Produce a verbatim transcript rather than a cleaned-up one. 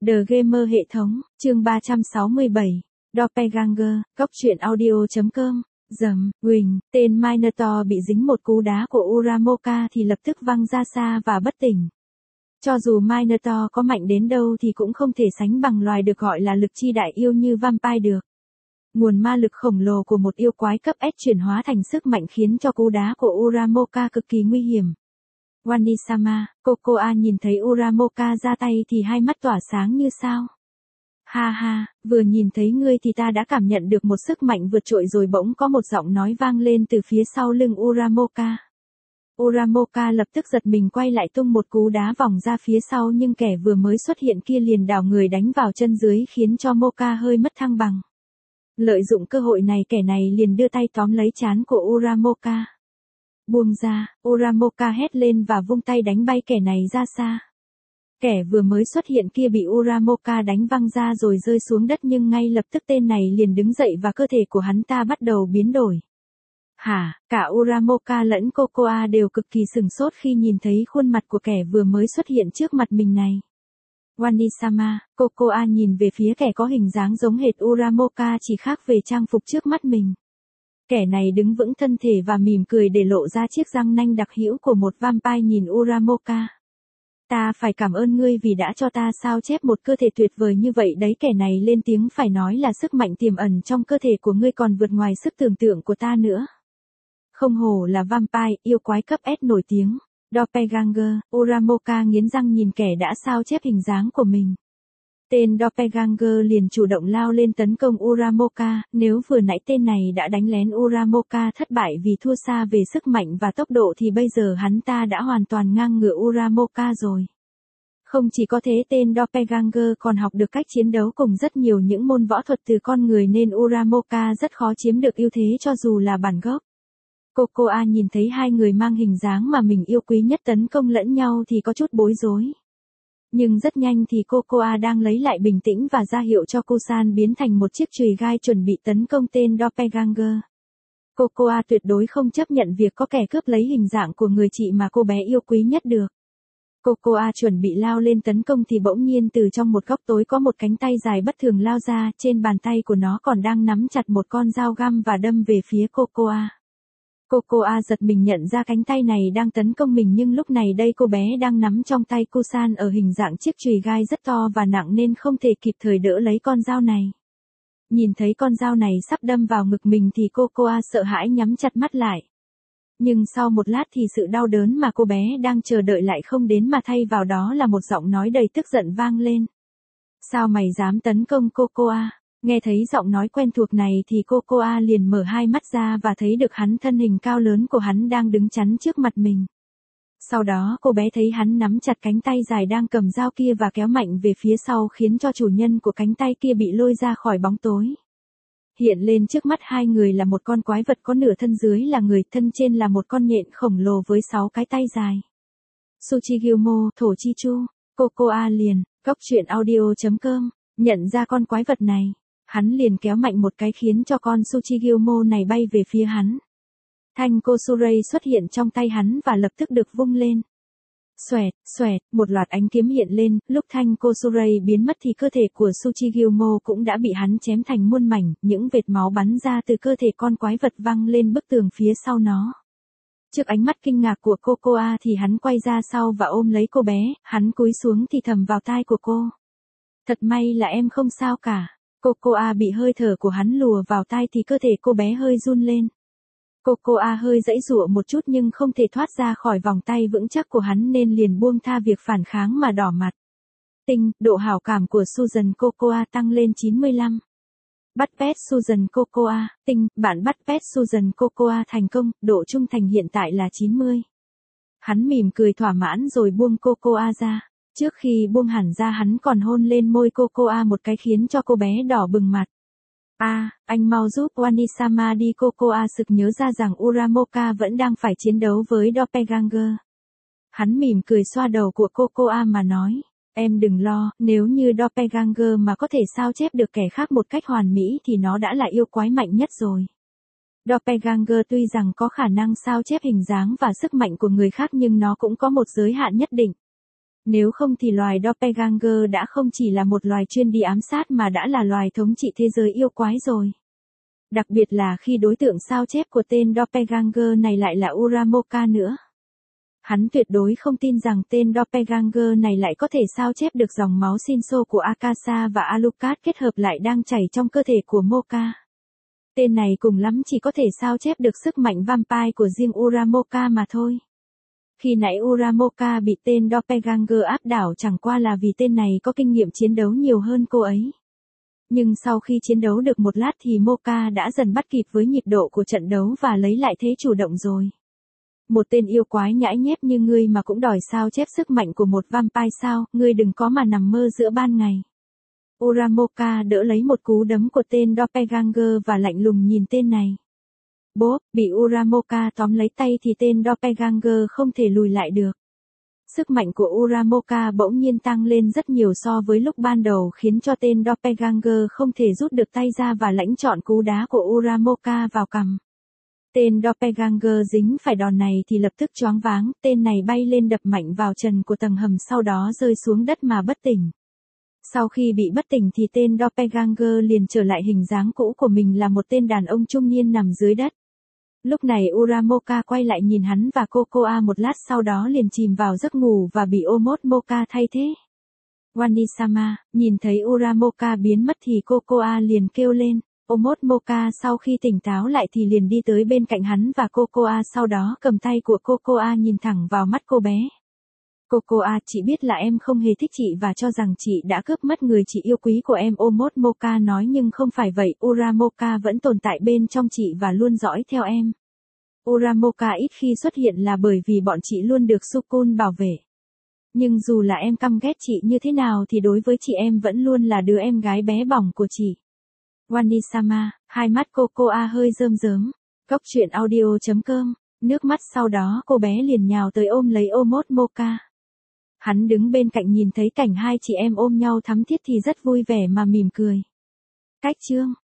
The Gamer hệ thống, chương ba trăm sáu mươi bảy, Doppelganger, góc truyện audio.com, Dầm, Quỳnh, tên Minotaur bị dính một cú đá của Uramoka thì lập tức văng ra xa và bất tỉnh. Cho dù Minotaur có mạnh đến đâu thì cũng không thể sánh bằng loài được gọi là lực chi đại yêu như vampire được. Nguồn ma lực khổng lồ của một yêu quái cấp S chuyển hóa thành sức mạnh khiến cho cú đá của Uramoka cực kỳ nguy hiểm. Wani-sama, Cocoa nhìn thấy Uramoka ra tay thì hai mắt tỏa sáng như sao. Ha ha, vừa nhìn thấy ngươi thì ta đã cảm nhận được một sức mạnh vượt trội rồi bỗng có một giọng nói vang lên từ phía sau lưng Uramoka. Uramoka lập tức giật mình quay lại tung một cú đá vòng ra phía sau nhưng kẻ vừa mới xuất hiện kia liền đảo người đánh vào chân dưới khiến cho Moka hơi mất thăng bằng. Lợi dụng cơ hội này kẻ này liền đưa tay tóm lấy trán của Uramoka. Buông ra, Uramoka hét lên và vung tay đánh bay kẻ này ra xa. Kẻ vừa mới xuất hiện kia bị Uramoka đánh văng ra rồi rơi xuống đất nhưng ngay lập tức tên này liền đứng dậy và cơ thể của hắn ta bắt đầu biến đổi. Hả, cả Uramoka lẫn Cocoa đều cực kỳ sửng sốt khi nhìn thấy khuôn mặt của kẻ vừa mới xuất hiện trước mặt mình này. Wani-sama, Cocoa nhìn về phía kẻ có hình dáng giống hệt Uramoka chỉ khác về trang phục trước mắt mình. Kẻ này đứng vững thân thể và mỉm cười để lộ ra chiếc răng nanh đặc hữu của một vampire nhìn Uramoka. Ta phải cảm ơn ngươi vì đã cho ta sao chép một cơ thể tuyệt vời như vậy đấy, kẻ này lên tiếng phải nói là sức mạnh tiềm ẩn trong cơ thể của ngươi còn vượt ngoài sức tưởng tượng của ta nữa. Không hổ là vampire, yêu quái cấp S nổi tiếng. Doppelganger, Uramoka nghiến răng nhìn kẻ đã sao chép hình dáng của mình. Tên Doppelganger liền chủ động lao lên tấn công Uramoka, nếu vừa nãy tên này đã đánh lén Uramoka thất bại vì thua xa về sức mạnh và tốc độ thì bây giờ hắn ta đã hoàn toàn ngang ngửa Uramoka rồi. Không chỉ có thế, tên Doppelganger còn học được cách chiến đấu cùng rất nhiều những môn võ thuật từ con người nên Uramoka rất khó chiếm được ưu thế cho dù là bản gốc. Cocoa nhìn thấy hai người mang hình dáng mà mình yêu quý nhất tấn công lẫn nhau thì có chút bối rối. Nhưng rất nhanh thì Cocoa đang lấy lại bình tĩnh và ra hiệu cho Kusan biến thành một chiếc chùy gai chuẩn bị tấn công tên Doppelganger. Cocoa tuyệt đối không chấp nhận việc có kẻ cướp lấy hình dạng của người chị mà cô bé yêu quý nhất được. Cocoa chuẩn bị lao lên tấn công thì bỗng nhiên từ trong một góc tối có một cánh tay dài bất thường lao ra, trên bàn tay của nó còn đang nắm chặt một con dao găm và đâm về phía Cocoa. Cocoa giật mình nhận ra cánh tay này đang tấn công mình nhưng lúc này đây cô bé đang nắm trong tay Kusan ở hình dạng chiếc chùy gai rất to và nặng nên không thể kịp thời đỡ lấy con dao này. Nhìn thấy con dao này sắp đâm vào ngực mình thì Cocoa sợ hãi nhắm chặt mắt lại. Nhưng sau một lát thì sự đau đớn mà cô bé đang chờ đợi lại không đến mà thay vào đó là một giọng nói đầy tức giận vang lên. Sao mày dám tấn công Cocoa? Nghe thấy giọng nói quen thuộc này thì Cocoa liền mở hai mắt ra và thấy được hắn thân hình cao lớn của hắn đang đứng chắn trước mặt mình. Sau đó cô bé thấy hắn nắm chặt cánh tay dài đang cầm dao kia và kéo mạnh về phía sau khiến cho chủ nhân của cánh tay kia bị lôi ra khỏi bóng tối. Hiện lên trước mắt hai người là một con quái vật có nửa thân dưới là người, thân trên là một con nhện khổng lồ với sáu cái tay dài. Tsuchigumo, Thổ Chi Chu, Cocoa liền, góc truyện audio.com, nhận ra con quái vật này. Hắn liền kéo mạnh một cái khiến cho con Tsuchigumo này bay về phía hắn. Thanh Kosurei xuất hiện trong tay hắn và lập tức được vung lên. Xoẹt, xoẹt, một loạt ánh kiếm hiện lên, lúc thanh Kosurei biến mất thì cơ thể của Tsuchigumo cũng đã bị hắn chém thành muôn mảnh, những vệt máu bắn ra từ cơ thể con quái vật văng lên bức tường phía sau nó. Trước ánh mắt kinh ngạc của Cocoa thì hắn quay ra sau và ôm lấy cô bé, hắn cúi xuống thì thầm vào tai của cô. Thật may là em không sao cả. Cocoa bị hơi thở của hắn lùa vào tai thì cơ thể cô bé hơi run lên. Cocoa hơi giãy giụa một chút nhưng không thể thoát ra khỏi vòng tay vững chắc của hắn nên liền buông tha việc phản kháng mà đỏ mặt. Tinh, độ hảo cảm của Susan Cocoa tăng lên chín mươi lăm. Bắt pet Susan Cocoa, tinh, bạn bắt pet Susan Cocoa thành công, độ trung thành hiện tại là chín mươi. Hắn mỉm cười thỏa mãn rồi buông Cocoa ra. Trước khi buông hẳn ra hắn còn hôn lên môi Cocoa một cái khiến cho cô bé đỏ bừng mặt. A, à, anh mau giúp Wani-sama đi. Cocoa sực nhớ ra rằng Uramoka vẫn đang phải chiến đấu với Doppelganger. Hắn mỉm cười xoa đầu của Cocoa mà nói, em đừng lo, nếu như Doppelganger mà có thể sao chép được kẻ khác một cách hoàn mỹ thì nó đã là yêu quái mạnh nhất rồi. Doppelganger tuy rằng có khả năng sao chép hình dáng và sức mạnh của người khác nhưng nó cũng có một giới hạn nhất định. Nếu không thì loài Doppelganger đã không chỉ là một loài chuyên đi ám sát mà đã là loài thống trị thế giới yêu quái rồi. Đặc biệt là khi đối tượng sao chép của tên Doppelganger này lại là Uramoka nữa. Hắn tuyệt đối không tin rằng tên Doppelganger này lại có thể sao chép được dòng máu Shinso của Akasa và Alucard kết hợp lại đang chảy trong cơ thể của Moka. Tên này cùng lắm chỉ có thể sao chép được sức mạnh vampire của riêng Uramoka mà thôi. Khi nãy Uramoka bị tên Doppelganger áp đảo chẳng qua là vì tên này có kinh nghiệm chiến đấu nhiều hơn cô ấy. Nhưng sau khi chiến đấu được một lát thì Moka đã dần bắt kịp với nhịp độ của trận đấu và lấy lại thế chủ động rồi. Một tên yêu quái nhãi nhép như ngươi mà cũng đòi sao chép sức mạnh của một vampire sao, ngươi đừng có mà nằm mơ giữa ban ngày. Uramoka đỡ lấy một cú đấm của tên Doppelganger và lạnh lùng nhìn tên này. Bốp, bị Uramoka tóm lấy tay thì tên Doppelganger không thể lùi lại được. Sức mạnh của Uramoka bỗng nhiên tăng lên rất nhiều so với lúc ban đầu khiến cho tên Doppelganger không thể rút được tay ra và lãnh trọn cú đá của Uramoka vào cằm. Tên Doppelganger dính phải đòn này thì lập tức choáng váng, tên này bay lên đập mạnh vào trần của tầng hầm sau đó rơi xuống đất mà bất tỉnh. Sau khi bị bất tỉnh thì tên Doppelganger liền trở lại hình dáng cũ của mình là một tên đàn ông trung niên nằm dưới đất. Lúc này Uramoka quay lại nhìn hắn và Cocoa một lát sau đó liền chìm vào giấc ngủ và bị Omomoka thay thế. Wani-sama, nhìn thấy Uramoka biến mất thì Cocoa liền kêu lên. Omomoka sau khi tỉnh táo lại thì liền đi tới bên cạnh hắn và Cocoa sau đó cầm tay của Cocoa nhìn thẳng vào mắt cô bé. Cocoa, chị biết là em không hề thích chị và cho rằng chị đã cướp mất người chị yêu quý của em. Omomoka nói nhưng không phải vậy, Uramoka vẫn tồn tại bên trong chị và luôn dõi theo em. Uramoka ít khi xuất hiện là bởi vì bọn chị luôn được Sukun bảo vệ. Nhưng dù là em căm ghét chị như thế nào thì đối với chị em vẫn luôn là đứa em gái bé bỏng của chị. Wani-sama, hai mắt Cocoa hơi rơm rớm. Cốc truyện audio chấm com, nước mắt sau đó cô bé liền nhào tới ôm lấy Omomoka. Hắn đứng bên cạnh nhìn thấy cảnh hai chị em ôm nhau thắm thiết thì rất vui vẻ mà mỉm cười. Cách chương